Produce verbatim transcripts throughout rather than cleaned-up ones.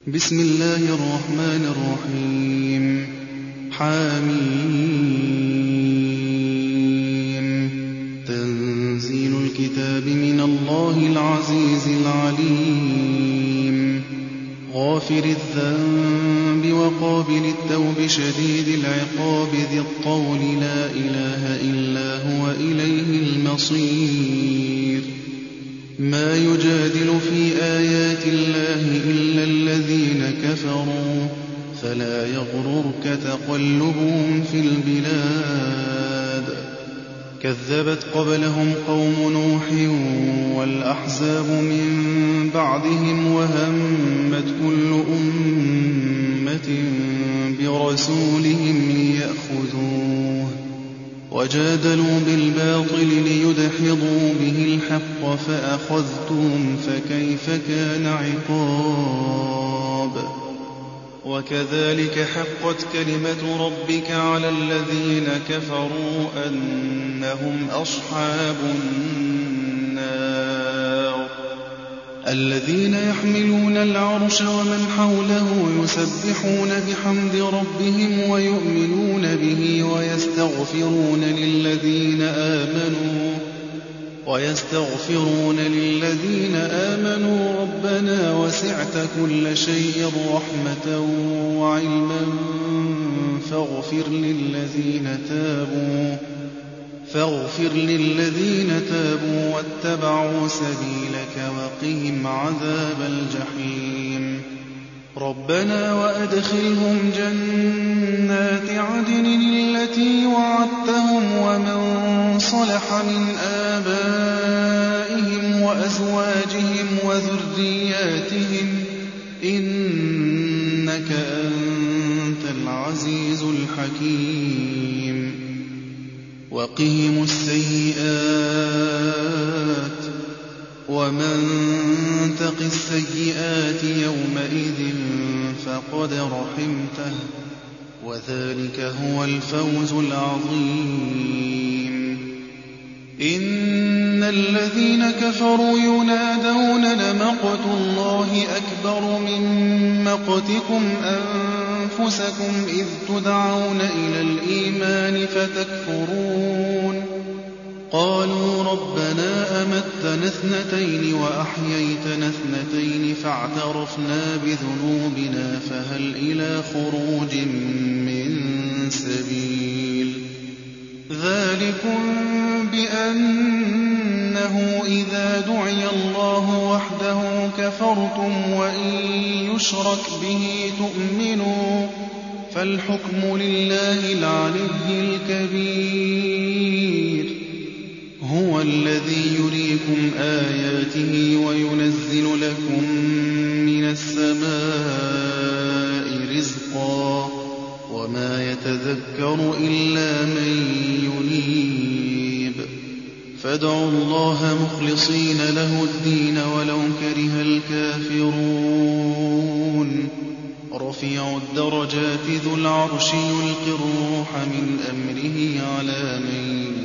بسم الله الرحمن الرحيم حميم تنزيل الكتاب من الله العزيز العليم غافر الذنب وقابل التوب شديد العقاب ذي الطول لا إله إلا هو إليه المصير ما يجادل في آيات الله إلا الذين كفروا فلا يغررك تقلبهم في البلاد كذبت قبلهم قوم نوح والأحزاب من بعدهم وهمت كل أمة برسولهم ليأخذوه وجادلوا بالباطل ليدحضوا به الحق فأخذتهم فكيف كان عقاب وكذلك حقت كلمة ربك على الذين كفروا أنهم أصحاب النار الذين يحملون العرش ومن حوله يسبحون بحمد ربهم ويؤمنون به ويستغفرون للذين آمنوا ويستغفرون للذين آمنوا ربنا وسعت كل شيء رحمة وعلما فاغفر للذين تابوا فاغفر للذين تابوا واتبعوا سبيلك وقهم عذاب الجحيم ربنا وأدخلهم جنات عدن التي وعدتهم ومن صلح من آبائهم وأزواجهم وذرياتهم إنك أنت العزيز الحكيم وقهم السيئات ومن تق السيئات يومئذ فقد رحمته وذلك هو الفوز العظيم إن الذين كفروا ينادون لمقت الله أكبر من مقتكم أنفسكم إذ تدعون إلى الإيمان فتكفرون قالوا ربنا أمتنا اثنتين وأحييتنا اثنتين فاعترفنا بذنوبنا فهل إلى خروج من سبيل ذلكم بأنه إذا دعي الله وحده كفرتم وإن يشرك به تؤمنوا فالحكم لله العلي الكبير هو الذي يريكم آياته وينزل لكم من السماء رزقا وما يتذكر إلا من ينيب فادعوا الله مخلصين له الدين ولو كره الكافرون رفيع الدرجات ذو العرش يلقي الروح من أمره على من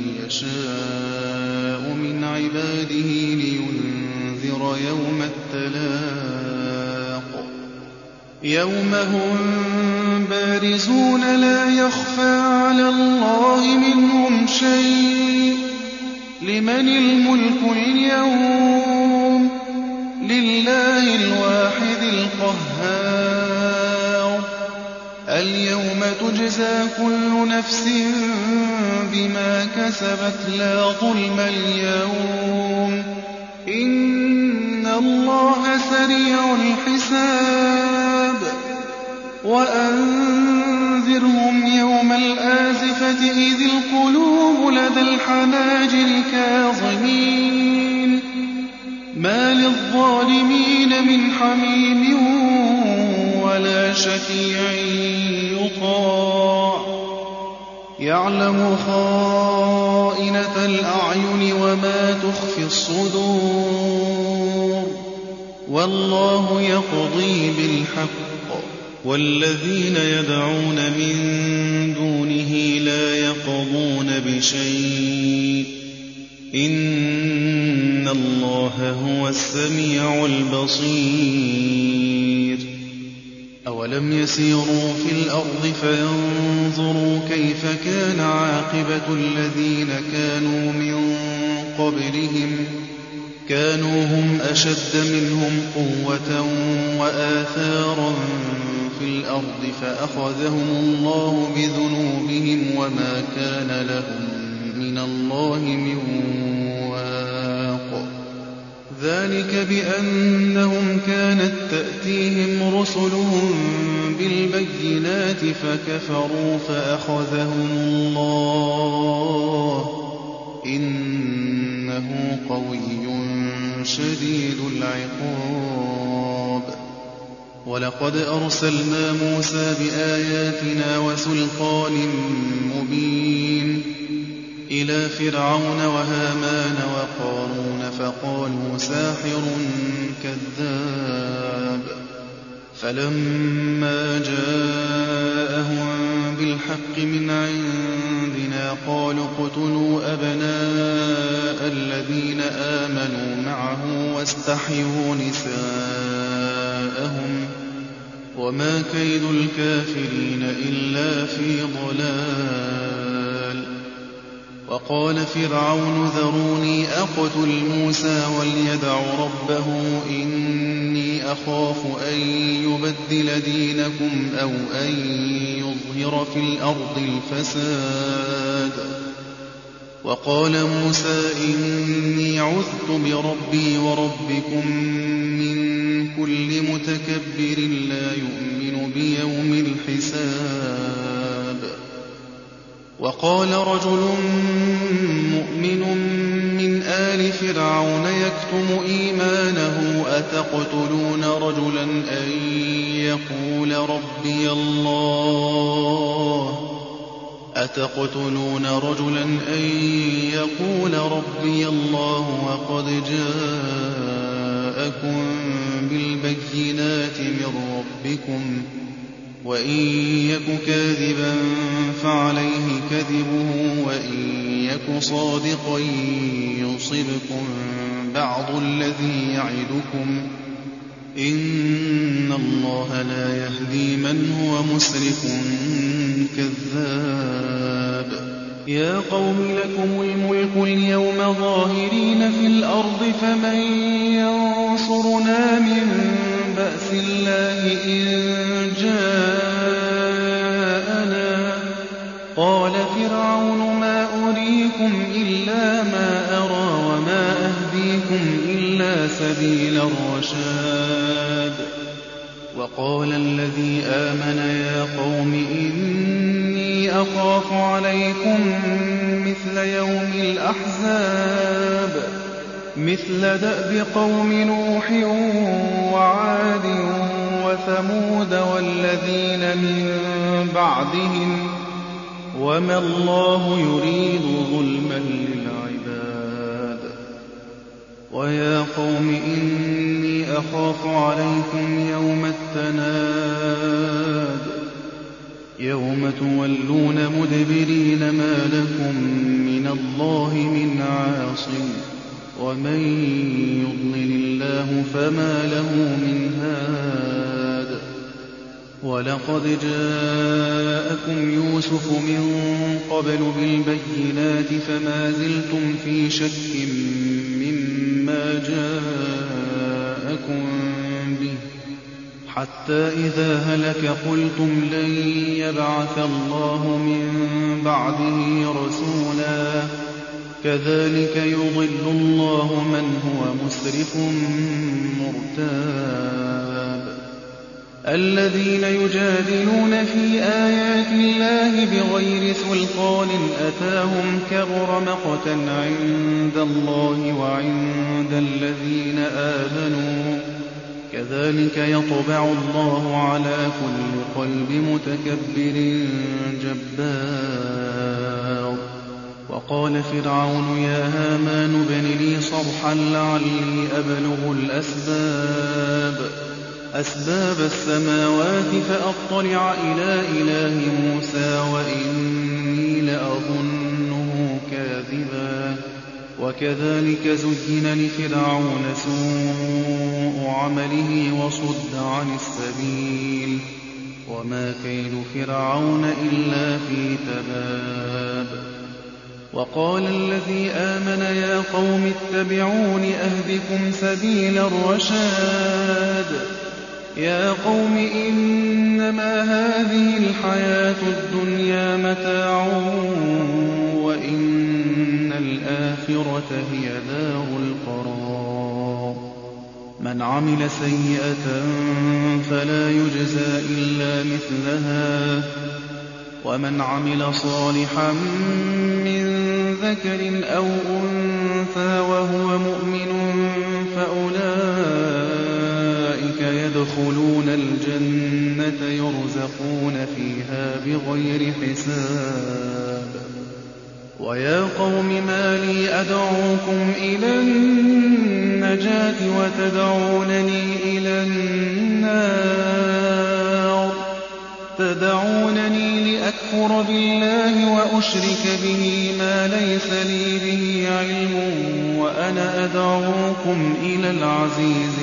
يشاء من عباده لينذر يوم التلاق يوم هم بارزون لا يخفى على الله منهم شيء لمن الملك اليوم لله الواحد القهار اليوم تجزى كل نفس بما كسبت لا ظلم اليوم إن الله سريع الحساب وأنذرهم يوم الآزفة إذ القلوب لدى الحناجر كاظمين ما للظالمين من حميم ولا شفيع يطاع يعلم خائنة الأعين وما تخفي الصدور والله يقضي بالحق والذين يدعون من دونه لا يقضون بشيء إن الله هو السميع البصير أَوَلَمْ يَسِيرُوا فِي الْأَرْضِ فَيَنظُرُوا كَيْفَ كَانَ عَاقِبَةُ الَّذِينَ كَانُوا مِن قَبْلِهِمْ كَانُوا هُمْ أَشَدَّ مِنْهُمْ قُوَّةً وَآثَارًا فِي الْأَرْضِ فَأَخَذَهُمُ اللَّهُ بِذُنُوبِهِمْ وَمَا كَانَ لَهُم مِّنَ اللَّهِ مِن وَاقٍ ذَٰلِكَ بِأَنَّهُمْ كَانَت تَّأْتِيهِمْ رُسُلُهُم بِالْبَيِّنَاتِ فَكَفَرُوا فَأَخَذَهُمُ اللَّهُ ۚ إِنَّهُ قَوِيٌّ شَدِيدُ الْعِقَابِ. وَلَقَدْ أَرْسَلْنَا مُوسَىٰ بِآيَاتِنَا وَسُلْطَانٍ مُّبِينٍ إِلَىٰ فِرْعَوْنَ وَهَامَانَ وَقَارُونَ فَقَالُوا سَاحِرٌ كَذَّابٌ. فَلَمَّا جَاءَهُم بِالْحَقِّ مِنْ عِندِنَا قَالُوا اقْتُلُوا أَبْنَاءَ الَّذِينَ آمَنُوا مَعَهُ وَاسْتَحْيُوا نِسَاءَهُمْ ۚ وَمَا كَيْدُ الْكَافِرِينَ إِلَّا فِي ضَلَالٍ. وَقَالَ فِرْعَوْنُ ذَرُونِي أَقْتُلْ مُوسَىٰ وَلْيَدْعُ رَبَّهُ إِنِّي أَخَافُ أَن يُبَدِّلَ دِينَكُمْ أَوْ أَن يُظْهِرَ فِي الْأَرْضِ الْفَسَادَ. وَقَالَ مُوسَىٰ إِنِّي عُذْتُ بِرَبِّي وَرَبِّكُم مِّن كُلِّ مُتَكَبِّرٍ لَّا يُؤْمِنُ بِيَوْمِ الْحِسَابِ. وَقَالَ رَجُلٌ مُّؤْمِنٌ مِّنْ آلِ فِرْعَوْنَ يَكْتُمُ إِيمَانَهُ أَتَقْتُلُونَ رَجُلًا أَن يَقُولَ رَبِّيَ اللَّهُ أَتَقْتُلُونَ رَجُلًا أَن يَقُولَ رَبِّيَ اللَّهُ وَقَدْ جَاءَكُم بِالْبَيِّنَاتِ مِن رَّبِّكُمْ ۖ وَإِن يَكُ كَاذِبًا فَعَلَيْهِ كَذِبُهُ وَإِن يَكُ صَادِقًا يُصِبْكُم بَعْضُ الَّذِي يَعِدُكُمْ ۖ إِنَّ اللَّهَ لَا يَهْدِي مَنْ هُوَ مُسْرِفٌ كَذَّابٌ. يَا قَوْمِ لَكُمُ الْمُلْكُ الْيَوْمَ ظَاهِرِينَ فِي الْأَرْضِ فَمَن يَنصُرُنَا مِن بَأْسِ اللَّهِ إِن جَاءَنَا ۚ قَالَ فِرْعَوْنُ مَا أُرِيكُمْ إِلَّا مَا أَرَىٰ وَمَا أَهْدِيكُمْ إِلَّا سَبِيلَ الرَّشَادِ. وَقَالَ الَّذِي آمَنَ يَا قَوْمِ إِنِّي أَخَافُ عَلَيْكُم مِّثْلَ يَوْمِ الْأَحْزَابِ مِثْلَ دَأْبِ قَوْمِ نُوحٍ وَعَادٍ وَثَمُودَ وَالَّذِينَ مِن بَعْدِهِمْ ۚ وَمَا اللَّهُ يُرِيدُ ظُلْمًا لِّلْعِبَادِ. وَيَا قَوْمِ إِنِّي أَخَافُ عَلَيْكُمْ يَوْمَ التَّنَادِ يَوْمَ تُوَلُّونَ مُدْبِرِينَ مَا لَكُم مِّنَ اللَّهِ مِنْ عَاصِمٍ ۗ وَمَن يُضْلِلِ اللَّهُ فَمَا لَهُ مِنْ هَادٍ. وَلَقَدْ جَاءَكُمْ يُوسُفُ مِن قَبْلُ بِالْبَيِّنَاتِ فَمَا زِلْتُمْ فِي شَكٍّ مِّمَّا جَاءَكُم بِهِ حَتَّىٰ إِذَا هَلَكَ قُلْتُمْ لَن يَبْعَثَ اللَّهُ مِن بَعْدِهِ رَسُولًا ۚ كَذَٰلِكَ يُضِلُّ اللَّهُ مَنْ هُوَ مُسْرِفٌ مُّرْتَابٌ. الَّذِينَ يُجَادِلُونَ فِي آيَاتِ اللَّهِ بِغَيْرِ سُلْطَانٍ أَتَاهُمْ كَبُرَ مَقْتًا عِندَ اللَّهِ وَعِندَ الَّذِينَ آمَنُوا ۚ كَذَٰلِكَ يَطْبَعُ اللَّهُ عَلَىٰ كُلِّ قَلْبِ مُتَكَبِّرٍ جَبَّارٍ. وَقَالَ فِرْعَوْنُ يَا هَامَانُ ابْنِ لِي صَرْحًا لَّعَلِّي أَبْلُغُ الْأَسْبَابَ أَسْبَابَ السَّمَاوَاتِ فَأَطَّلِعَ إِلَىٰ إِلَٰهِ مُوسَىٰ وَإِنِّي لَأَظُنُّهُ كَاذِبًا. وَكَذَٰلِكَ زُيِّنَ لِفِرْعَوْنَ سُوءُ عَمَلِهِ وَصُدَّ عَنِ السَّبِيلِ وما كيد فرعون إلا في تباب وقال الذي آمن يا قوم اتبعون أهدكم سبيل الرشاد يا قوم إنما هذه الحياة الدنيا متاع وإن الآخرة هي دار القرار من عمل سيئة فلا يجزى إلا مثلها ومن عمل صالحا من ذكر أو أنثى وهو مؤمن فأولئك يدخلون الجنة يرزقون فيها بغير حساب ويا قوم ما لي أدعوكم إلى النجاة وتدعونني إلى النار تدعونني لأكفر بالله وأشرك به ما ليس لي به علم وأنا أدعوكم إلى العزيز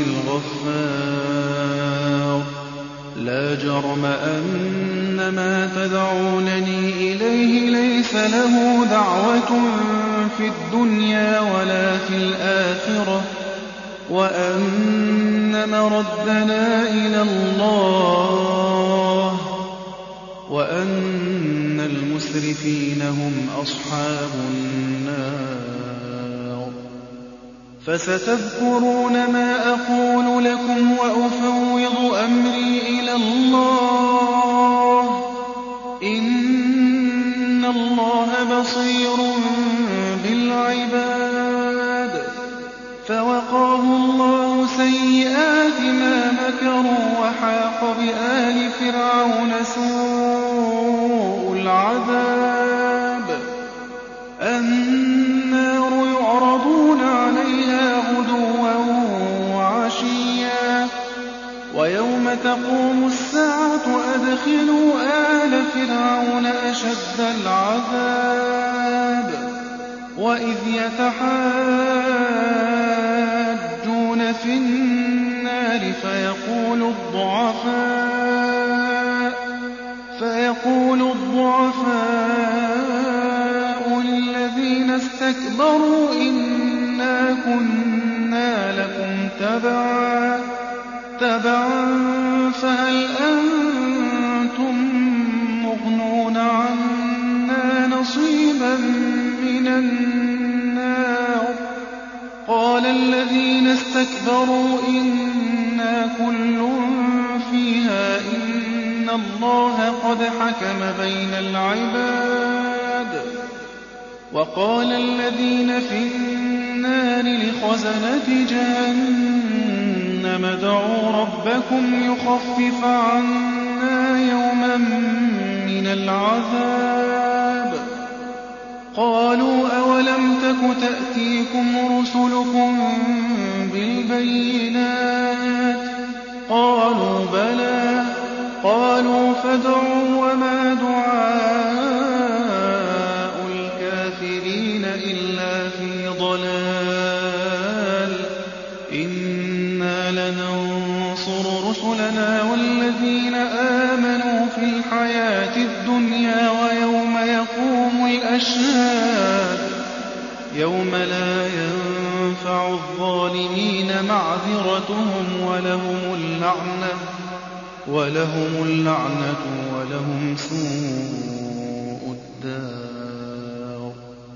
الغفار لا جرم أن ما تدعونني إليه ليس له دعوة في الدنيا ولا في الآخرة وأن مردنا إلى الله وأن المسرفين هم أصحاب النار فستذكرون ما أقول لكم وأفوض أمري إلى الله إن الله بصير بالعباد فوقاه الله سيئات ما مكروا وحاق بآل فرعون سوء العذاب النار يعرضون عليها غدوا وعشيا ويوم تقوم الساعة أدخلوا آل فرعون أشد العذاب وإذ يتحاجون في النار فيقول الضعفاء فيقول الضعفاء للذين استكبروا إنا كنا لكم تبعا تبعا فهل أنتم مغنون عنا نصيبا من النار قال الذين استكبروا إنا كل فيها إن الله قد حكم بين العباد وقال الذين في النار لخزنة جهنم ادعوا ربكم يخفف عنا يوما من العذاب قالوا أولم تك تأتيكم رسلكم بالبينات قالوا بلى قالوا فادعوا وما دعاء الكافرين إلا في ضلال إنا لننصر رسلنا والذين آمنوا في الحياة الدنيا ويوم يقوم الأشهاد يوم لا ينفع الظالمين معذرتهم ولهم اللعنة ولهم اللعنة ولهم سوء الدار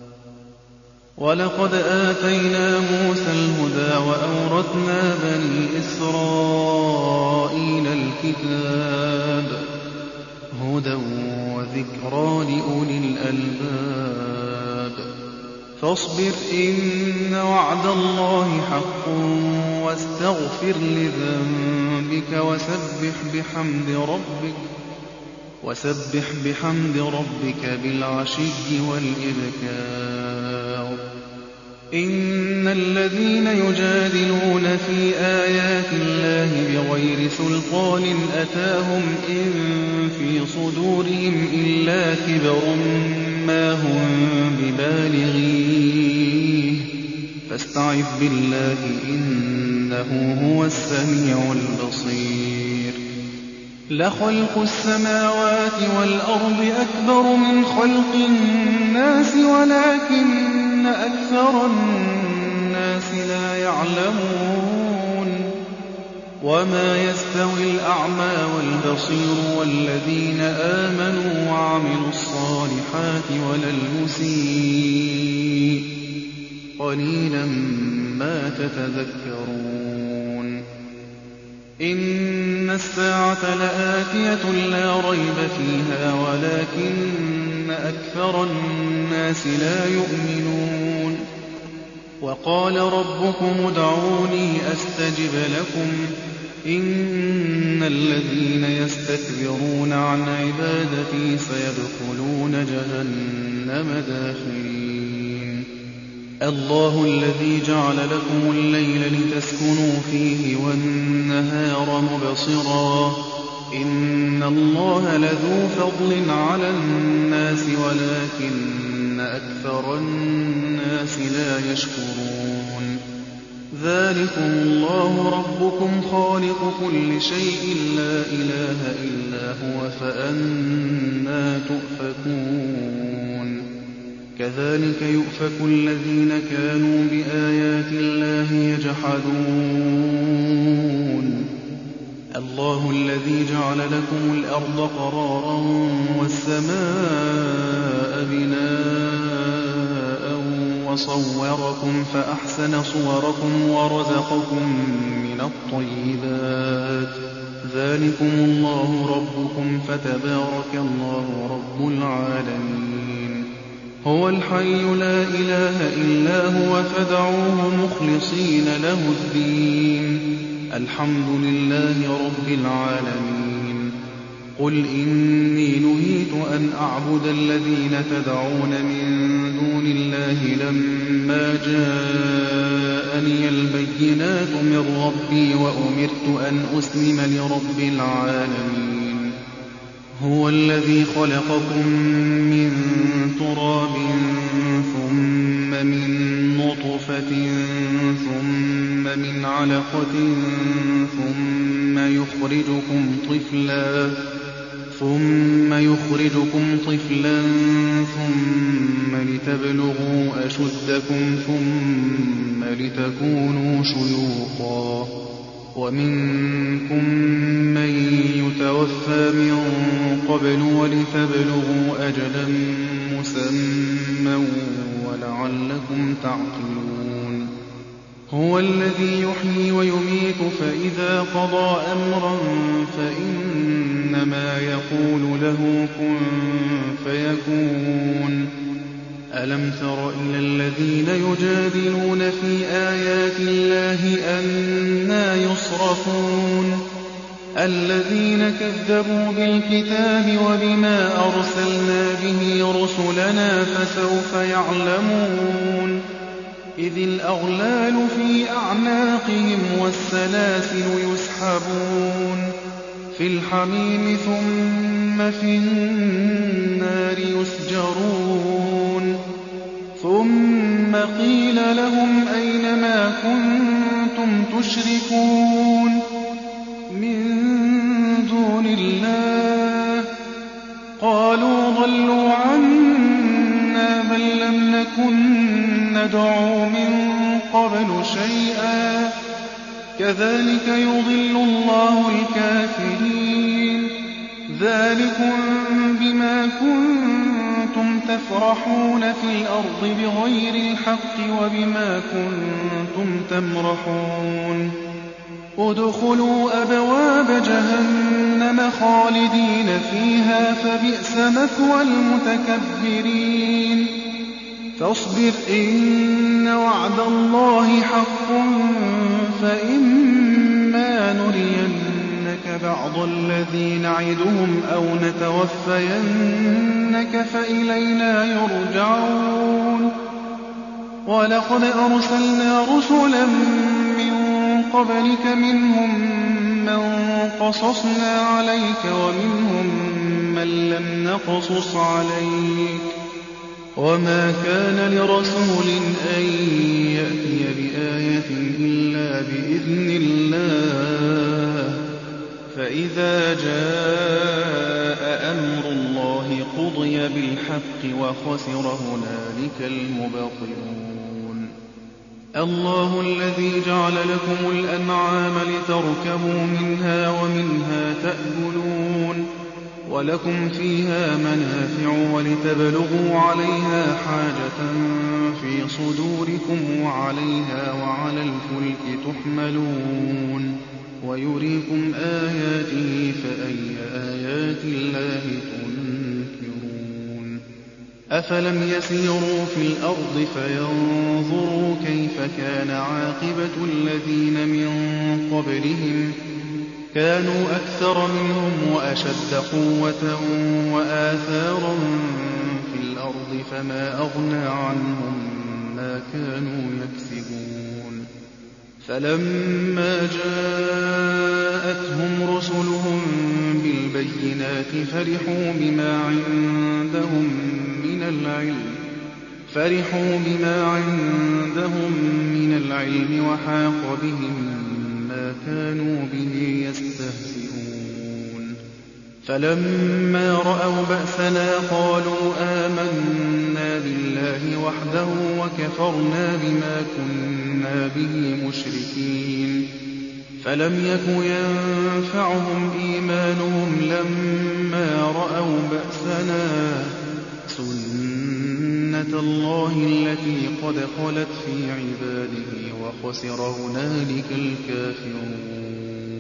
ولقد آتينا موسى الهدى وأورثنا بني إسرائيل الكتاب هدى وذكرى لأولي الألباب فاصبر إن وعد الله حق واستغفر لذنبك وسبح بحمد ربك وسبح بحمد ربك بالعشي والإبكار إن الذين يجادلون في آيات الله بغير سلطان أتاهم إن في صدورهم إلا كبر ما هم ببالغيه فاستعذ بالله إنه هو السميع البصير لَخَلْقُ السَّمَاوَاتِ وَالْأَرْضِ أَكْبَرُ مِنْ خَلْقِ النَّاسِ وَلَٰكِنَّ أَكْثَرَ النَّاسِ لَا يَعْلَمُونَ وَمَا يَسْتَوِي الْأَعْمَىٰ وَالْبَصِيرُ وَالَّذِينَ آمَنُوا وَعَمِلُوا الصَّالِحَاتِ وَلَا الْمُسِيءُ ۚ قَلِيلًا مَّا تَتَذَكَّرُونَ إِنَّ السَّاعَةَ لَآتِيَةٌ لَّا رَيْبَ فِيهَا وَلَٰكِنَّ أَكْثَرَ النَّاسِ لَا يُؤْمِنُونَ وَقَالَ رَبُّكُمُ ادْعُونِي أَسْتَجِبْ لَكُمْ ۚ إِنَّ الَّذِينَ يَسْتَكْبِرُونَ عَنْ عِبَادَتِي سَيَدْخُلُونَ جَهَنَّمَ دَاخِرِينَ اللَّهُ الَّذِي جَعَلَ لَكُمُ اللَّيْلَ لِتَسْكُنُوا فِيهِ وَالنَّهَارَ مُبْصِرًا ۚ إِنَّ اللَّهَ لَذُو فَضْلٍ عَلَى النَّاسِ وَلَٰكِنَّ أَكْثَرَ النَّاسِ لَا يَشْكُرُونَ ذَٰلِكُمُ اللَّهُ رَبُّكُمْ خَالِقُ كُلِّ شَيْءٍ لَّا إِلَٰهَ إِلَّا هُوَ فَأَنَّىٰ تُؤْفَكُونَ كَذَٰلِكَ يُؤْفَكُ الَّذِينَ كَانُوا بِآيَاتِ اللَّهِ يَجْحَدُونَ اللَّهُ الَّذِي جَعَلَ لَكُمُ الْأَرْضَ قَرَارًا وَالسَّمَاءَ بِنَاءً وَصَوَّرَكُمْ فَأَحْسَنَ صُوَرَكُمْ وَرَزَقَكُم مِّنَ الطَّيِّبَاتِ ۚ ذَٰلِكُمُ اللَّهُ رَبُّكُمْ فَتَبَارَكَ اللَّهُ رَبُّ الْعَالَمِينَ هُوَ الْحَيُّ لَا إِلَٰهَ إِلَّا هُوَ فَادْعُوهُ مُخْلِصِينَ لَهُ الدِّينَ الْحَمْدُ لِلَّهِ رَبِّ الْعَالَمِينَ قُلْ إِنِّي نُهِيتُ أَنْ أَعْبُدَ الَّذِينَ تَدْعُونَ مِن دُونِ اللَّهِ لَمَّا جَاءَنِيَ الْبَيِّنَاتُ مِن رَّبِّي وَأُمِرْتُ أَنْ أُسْلِمَ لِرَبِّ الْعَالَمِينَ هُوَ الَّذِي خَلَقَكُم مِّن تُرَابٍ ثُمَّ مِن نُّطْفَةٍ ثُمَّ مِنْ عَلَقَةٍ ثُمَّ يُخْرِجُكُمْ طِفْلًا ثُمَّ يُخْرِجُكُمْ طِفْلًا ثُمَّ لِتَبْلُغُوا أَشُدَّكُمْ ثُمَّ لِتَكُونُوا شُيُوخًا ۚ وَمِنكُم مَّن يُتَوَفَّىٰ مِن قَبْلُ وَلِتَبْلُغُوا أَجَلًا مُّسَمًّى وَلَعَلَّكُمْ تَعْقِلُونَ هُوَ الَّذِي يُحْيِي وَيُمِيتُ فَإِذَا قَضَىٰ أَمْرًا فَإِنَّمَا يَقُولُ لَهُ كُن فَيَكُونُ أَلَمْ تَرَ إِلَى الَّذِينَ يُجَادِلُونَ فِي آيَاتِ اللَّهِ أَنَّىٰ يُصْرَفُونَ الَّذِينَ كَذَّبُوا بِالْكِتَابِ وَبِمَا أَرْسَلْنَا بِهِ رُسُلَنَا فَسَوْفَ يَعْلَمُونَ إِذِ الْأَغْلَالُ فِي أَعْنَاقِهِمْ وَالسَّلَاسِلُ يُسْحَبُونَ فِي الْحَمِيمِ ثُمَّ فِي النَّارِ يُسْجَرُونَ ثُمَّ قِيلَ لَهُمْ أَيْنَ مَا كُنتُمْ تُشْرِكُونَ مِن دُونِ اللَّهِ قَالُوا ضَلُّوا عَنَّا بَل لَّمْ نَكُن نَّدْعُو مِن قَبْلُ شَيْئًا ۚ كَذَٰلِكَ يُضِلُّ اللَّهُ الْكَافِرِينَ ذَٰلِكُم بِمَا كُنتُمْ تَفْرَحُونَ فِي الْأَرْضِ بِغَيْرِ الْحَقِّ وَبِمَا كُنتُمْ تَمْرَحُونَ ادْخُلُوا أَبْوَابَ جَهَنَّمَ خَالِدِينَ فِيهَا فَبِئْسَ مَثْوَى الْمُتَكَبِّرِينَ فَاصْبِرْ إِنَّ وَعْدَ اللَّهِ حَقٌّ فَإِمَّا نُرِيَنَّكَ بَعْضَ الَّذِي نَعِدُهُمْ أَوْ نَتَوَفَّيَنَّكَ فَإِلَيْنَا يُرْجَعُونَ وَلَقَدْ أَرْسَلْنَا رُسُلًا مِّن قَبْلِكَ مِنْهُم مَّن قَصَصْنَا عَلَيْكَ وَمِنْهُم مَّن لَّمْ نَقْصُصْ عَلَيْكَ ۗ وَمَا كَانَ لِرَسُولٍ أَن يَأْتِيَ بِآيَةٍ إِلَّا بِإِذْنِ اللَّهِ ۚ فإذا جاء أمر الله قضي بالحق وخسر هنالك المبطلون. الله الذي جعل لكم الأنعام لتركبوا منها ومنها تأكلون ولكم فيها منافع ولتبلغوا عليها حاجة في صدوركم وعليها وعلى الفلك تحملون ويريكم آياته فأي آيات الله تنكرون. أفلم يسيروا في الأرض فينظروا كيف كان عاقبة الذين من قبلهم كانوا أكثر منهم وأشد قوة وآثارا في الأرض فما أغنى عنهم ما كانوا يكسبون. فلما جاءتهم رسلهم بالبينات فرحوا بما عندهم من العلم فرحوا بما عندهم من العلم وحاق بهم ما كانوا به يستهزئون. فلما رأوا بأسنا قالوا آمنا بالله وحده وكفرنا بما كنا به مشركين. فلم يك ينفعهم إيمانهم لما رأوا بأسنا سنة الله التي قد خلت في عباده وخسر هنالك الكافرون.